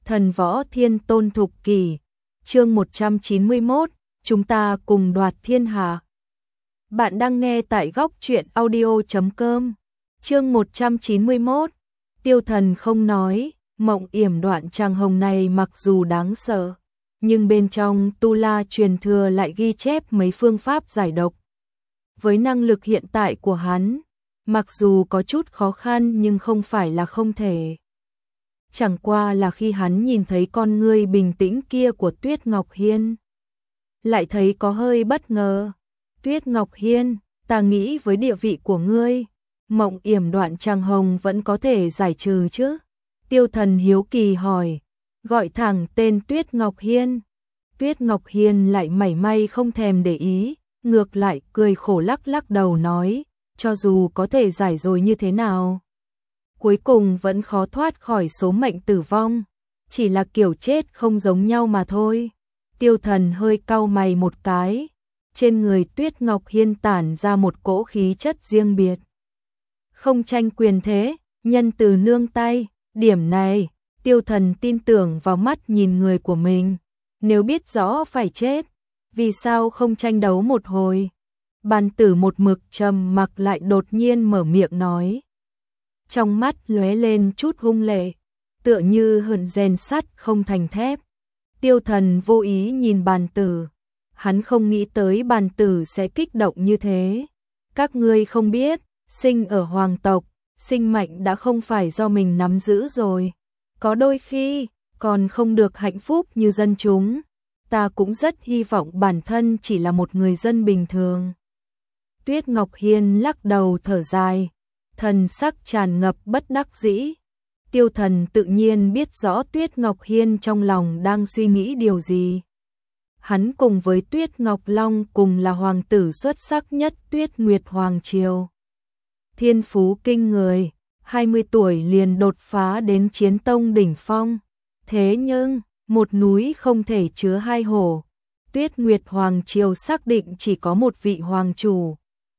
Thần võ thiên tôn thục kỷ, chương 191, chúng ta cùng đoạt thiên hạ. Bạn đang nghe tại góc truyện audio.com, chương 191, tiêu thần không nói, mộng yểm đoạn trang hồng này mặc dù đáng sợ, nhưng bên trong tu la truyền thừa lại ghi chép mấy phương pháp giải độc. Với năng lực hiện tại của hắn, mặc dù có chút khó khăn nhưng không phải là không thể. Chẳng qua là khi hắn nhìn thấy con ngươi bình tĩnh kia của Tuyết Ngọc Hiên, lại thấy có hơi bất ngờ. Tuyết Ngọc Hiên, ta nghĩ với địa vị của ngươi, mộng yểm đoạn trang hồng vẫn có thể giải trừ chứ? Tiêu thần hiếu kỳ hỏi, gọi thẳng tên Tuyết Ngọc Hiên. Tuyết Ngọc Hiên lại mảy may không thèm để ý, ngược lại cười khổ lắc lắc đầu nói, cho dù có thể giải rồi như thế nào, cuối cùng vẫn khó thoát khỏi số mệnh tử vong, chỉ là kiểu chết không giống nhau mà thôi. Tiêu thần hơi cau mày một cái, trên người Tuyết Ngọc Hiên tản ra một cỗ khí chất riêng biệt. Không tranh quyền thế, nhân từ nương tay, điểm này, tiêu thần tin tưởng vào mắt nhìn người của mình, nếu biết rõ phải chết, vì sao không tranh đấu một hồi? Bàn tử một mực trầm mặc lại đột nhiên mở miệng nói. Trong mắt lóe lên chút hung lệ, tựa như hờn rèn sắt không thành thép. Tiêu thần vô ý nhìn bàn tử, hắn không nghĩ tới bàn tử sẽ kích động như thế. Các ngươi không biết, sinh ở hoàng tộc, sinh mệnh đã không phải do mình nắm giữ rồi. Có đôi khi, còn không được hạnh phúc như dân chúng. Ta cũng rất hy vọng bản thân chỉ là một người dân bình thường. Tuyết Ngọc Hiên lắc đầu thở dài, thần sắc tràn ngập bất đắc dĩ. Tiêu thần tự nhiên biết rõ Tuyết Ngọc Hiên trong lòng đang suy nghĩ điều gì. Hắn cùng với Tuyết Ngọc Long cùng là hoàng tử xuất sắc nhất Tuyết Nguyệt Hoàng Triều. Thiên phú kinh người, 20 tuổi liền đột phá đến chiến tông đỉnh phong. Thế nhưng, một núi không thể chứa hai hổ. Tuyết Nguyệt Hoàng Triều xác định chỉ có một vị hoàng chủ.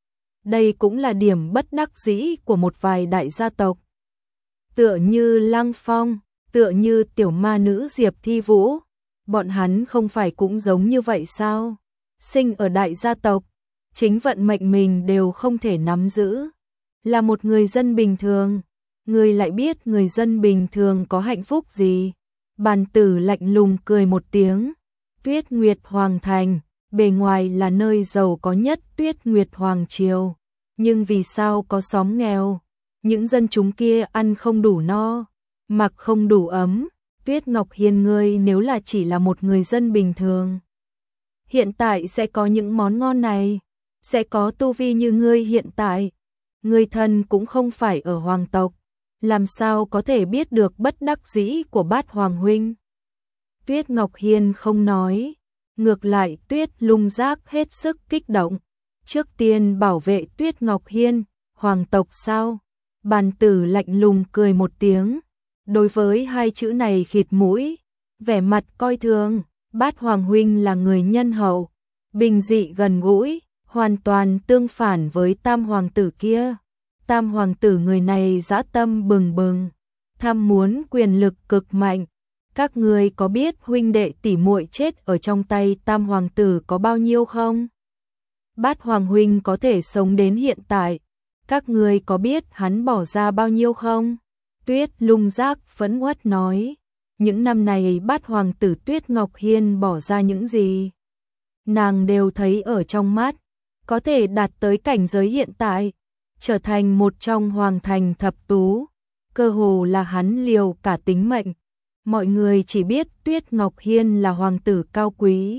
Đây cũng là điểm bất đắc dĩ của một vài đại gia tộc. Tựa như Lăng Phong, tựa như tiểu ma nữ Diệp Thi Vũ, bọn hắn không phải cũng giống như vậy sao? Sinh ở đại gia tộc, chính vận mệnh mình đều không thể nắm giữ. Là một người dân bình thường, người lại biết người dân bình thường có hạnh phúc gì? Bàn tử lạnh lùng cười một tiếng. Tuyết Nguyệt Hoàng Thành, bề ngoài là nơi giàu có nhất Tuyết Nguyệt Hoàng Triều, nhưng vì sao có xóm nghèo? Những dân chúng kia ăn không đủ no, mặc không đủ ấm. Tuyết Ngọc Hiên, ngươi nếu là chỉ là một người dân bình thường, hiện tại sẽ có những món ngon này, sẽ có tu vi như ngươi hiện tại. Ngươi thân cũng không phải ở hoàng tộc, làm sao có thể biết được bất đắc dĩ của Bát Hoàng huynh? Tuyết Ngọc Hiên không nói, ngược lại Tuyết Lung Giác hết sức kích động. Trước tiên bảo vệ Tuyết Ngọc Hiên, hoàng tộc sao? Bàn tử lạnh lùng cười một tiếng, đối với hai chữ này khịt mũi, vẻ mặt coi thường. Bát Hoàng huynh là người nhân hậu, bình dị gần gũi, hoàn toàn tương phản với Tam hoàng tử kia. Tam hoàng tử người này dã tâm bừng bừng, tham muốn quyền lực cực mạnh. Các ngươi có biết huynh đệ tỷ muội chết ở trong tay Tam hoàng tử có bao nhiêu không? Bát Hoàng huynh có thể sống đến hiện tại, các ngươi có biết hắn bỏ ra bao nhiêu không? Tuyết Lung Giác phẫn uất nói, những năm này Bát Hoàng tử Tuyết Ngọc Hiên bỏ ra những gì? Nàng đều thấy ở trong mắt, có thể đạt tới cảnh giới hiện tại, trở thành một trong hoàng thành thập tú, cơ hồ là hắn liều cả tính mệnh. Mọi người chỉ biết Tuyết Ngọc Hiên là hoàng tử cao quý,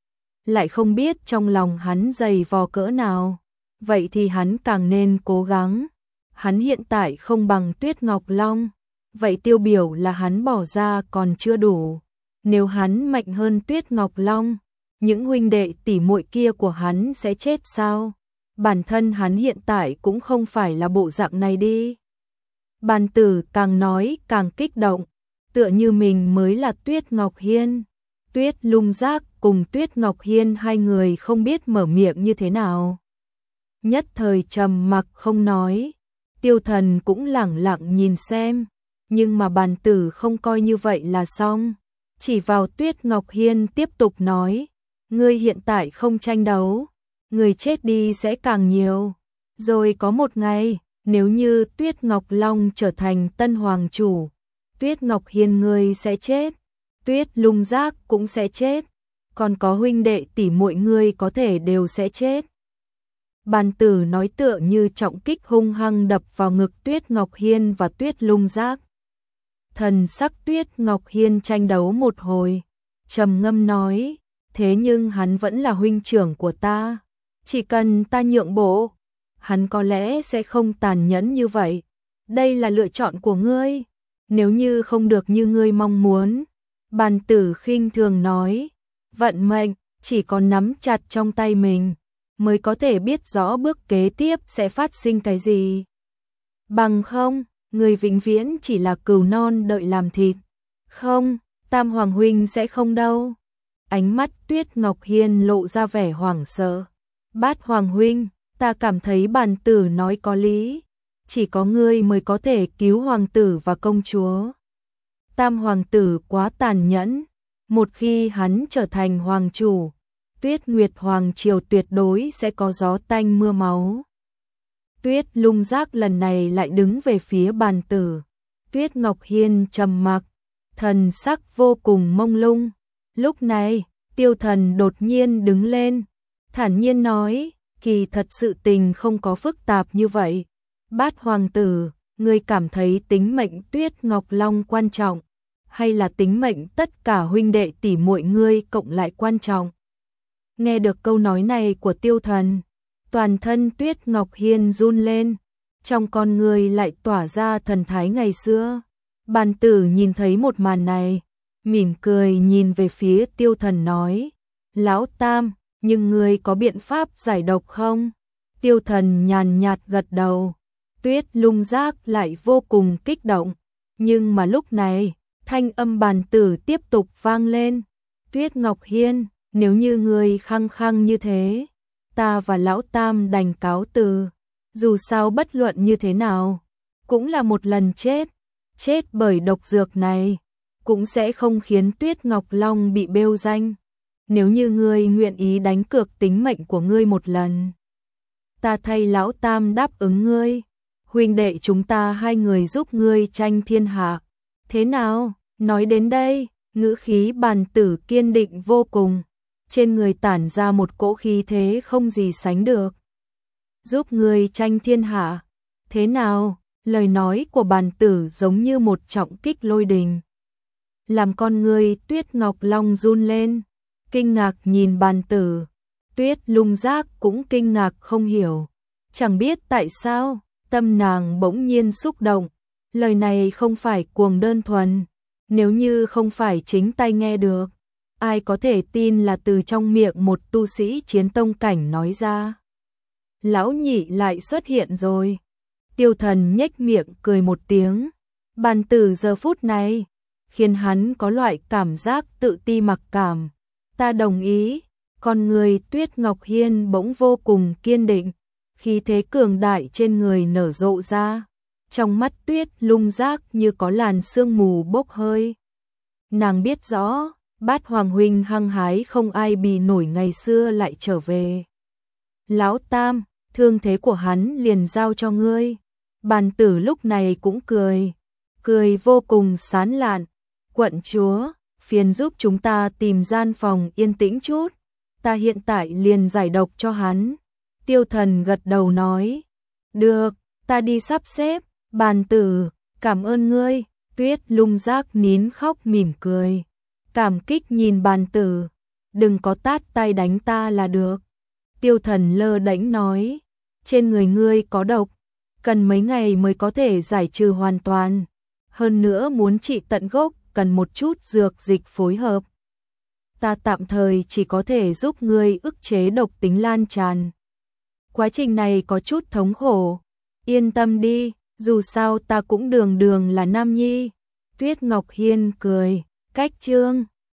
lại không biết trong lòng hắn dày vò cỡ nào. Vậy thì hắn càng nên cố gắng. Hắn hiện tại không bằng Tuyết Ngọc Long, vậy tiêu biểu là hắn bỏ ra còn chưa đủ. Nếu hắn mạnh hơn Tuyết Ngọc Long, những huynh đệ tỷ muội kia của hắn sẽ chết sao? Bản thân hắn hiện tại cũng không phải là bộ dạng này đi. Bàn tử càng nói càng kích động, tựa như mình mới là Tuyết Ngọc Hiên. Tuyết Lung Giác cùng Tuyết Ngọc Hiên hai người không biết mở miệng như thế nào, nhất thời trầm mặc không nói. Tiêu thần cũng lẳng lặng nhìn xem, nhưng mà bàn tử không coi như vậy là xong. Chỉ vào Tuyết Ngọc Hiên tiếp tục nói, ngươi hiện tại không tranh đấu, người chết đi sẽ càng nhiều. Rồi có một ngày, nếu như Tuyết Ngọc Long trở thành tân hoàng chủ, Tuyết Ngọc Hiên ngươi sẽ chết, Tuyết Lung Giác cũng sẽ chết, còn có huynh đệ tỷ muội ngươi có thể đều sẽ chết. Bàn tử nói tựa như trọng kích hung hăng đập vào ngực Tuyết Ngọc Hiên và Tuyết Lung Giác. Thần sắc Tuyết Ngọc Hiên tranh đấu một hồi, trầm ngâm nói, thế nhưng hắn vẫn là huynh trưởng của ta, chỉ cần ta nhượng bộ, hắn có lẽ sẽ không tàn nhẫn như vậy. Đây là lựa chọn của ngươi, nếu như không được như ngươi mong muốn. Bàn tử khinh thường nói, vận mệnh chỉ có nắm chặt trong tay mình mới có thể biết rõ bước kế tiếp sẽ phát sinh cái gì. Bằng không, người vĩnh viễn chỉ là cừu non đợi làm thịt. Không, Tam Hoàng huynh sẽ không đâu. Ánh mắt Tuyết Ngọc Hiên lộ ra vẻ hoảng sợ. Bát Hoàng huynh, ta cảm thấy bàn tử nói có lý. Chỉ có ngươi mới có thể cứu hoàng tử và công chúa. Tam hoàng tử quá tàn nhẫn. Một khi hắn trở thành hoàng chủ, Tuyết Nguyệt Hoàng triều tuyệt đối sẽ có gió tanh mưa máu. Tuyết Lung Giác lần này lại đứng về phía bàn tử. Tuyết Ngọc Hiên trầm mặc, thần sắc vô cùng mông lung. Lúc này, Tiêu Thần đột nhiên đứng lên, thản nhiên nói, kỳ thật sự tình không có phức tạp như vậy. Bát hoàng tử, ngươi cảm thấy tính mệnh Tuyết Ngọc Long quan trọng, hay là tính mệnh tất cả huynh đệ tỷ muội ngươi cộng lại quan trọng? Nghe được câu nói này của Tiêu Thần, toàn thân Tuyết Ngọc Hiên run lên, trong con người lại tỏa ra thần thái ngày xưa. Bàn tử nhìn thấy một màn này, mỉm cười nhìn về phía Tiêu Thần nói, Lão Tam, nhưng ngươi có biện pháp giải độc không? Tiêu Thần nhàn nhạt gật đầu. Tuyết Lung Giác lại vô cùng kích động, nhưng mà lúc này, thanh âm bàn tử tiếp tục vang lên. Tuyết Ngọc Hiên, nếu như ngươi khăng khăng như thế, ta và Lão Tam đành cáo từ. Dù sao bất luận như thế nào, cũng là một lần chết. Chết bởi độc dược này, cũng sẽ không khiến Tuyết Ngọc Long bị bêu danh. Nếu như ngươi nguyện ý đánh cược tính mệnh của ngươi một lần, ta thay Lão Tam đáp ứng ngươi. Huynh đệ chúng ta hai người giúp ngươi tranh thiên hạ. Thế nào? Nói đến đây, ngữ khí bàn tử kiên định vô cùng, trên người tản ra một cỗ khí thế không gì sánh được. Giúp ngươi tranh thiên hạ. Thế nào? Lời nói của bàn tử giống như một trọng kích lôi đình, làm con người Tuyết Ngọc Long run lên, kinh ngạc nhìn bàn tử. Tuyết Lung Giác cũng kinh ngạc không hiểu, chẳng biết tại sao, tâm nàng bỗng nhiên xúc động. Lời này không phải cuồng đơn thuần, nếu như không phải chính tai nghe được, ai có thể tin là từ trong miệng một tu sĩ chiến tông cảnh nói ra. Lão nhị lại xuất hiện rồi. Tiêu Thần nhếch miệng cười một tiếng. Bàn tử giờ phút này khiến hắn có loại cảm giác tự ti mặc cảm. Ta đồng ý. Con người Tuyết Ngọc Hiên bỗng vô cùng kiên định, khí thế cường đại trên người nở rộ ra. Trong mắt Tuyết Lung Giác như có làn sương mù bốc hơi. Nàng biết rõ, Bát Hoàng huynh hăng hái không ai bì nổi ngày xưa lại trở về. Lão Tam, thương thế của hắn liền giao cho ngươi. Bàn tử lúc này cũng cười, cười vô cùng sán lạn. Quận chúa, phiền giúp chúng ta tìm gian phòng yên tĩnh chút, ta hiện tại liền giải độc cho hắn. Tiêu Thần gật đầu nói, được, ta đi sắp xếp. Bàn tử, cảm ơn ngươi. Tuyết Lung Giác nín khóc mỉm cười, cảm kích nhìn bàn tử, đừng có tát tay đánh ta là được. Tiêu Thần lơ đễnh nói, trên người ngươi có độc, cần mấy ngày mới có thể giải trừ hoàn toàn, hơn nữa muốn trị tận gốc cần một chút dược dịch phối hợp. Ta tạm thời chỉ có thể giúp ngươi ức chế độc tính lan tràn. Quá trình này có chút thống khổ, yên tâm đi, dù sao ta cũng đường đường là nam nhi. Tuyết Ngọc Hiên cười, cách chương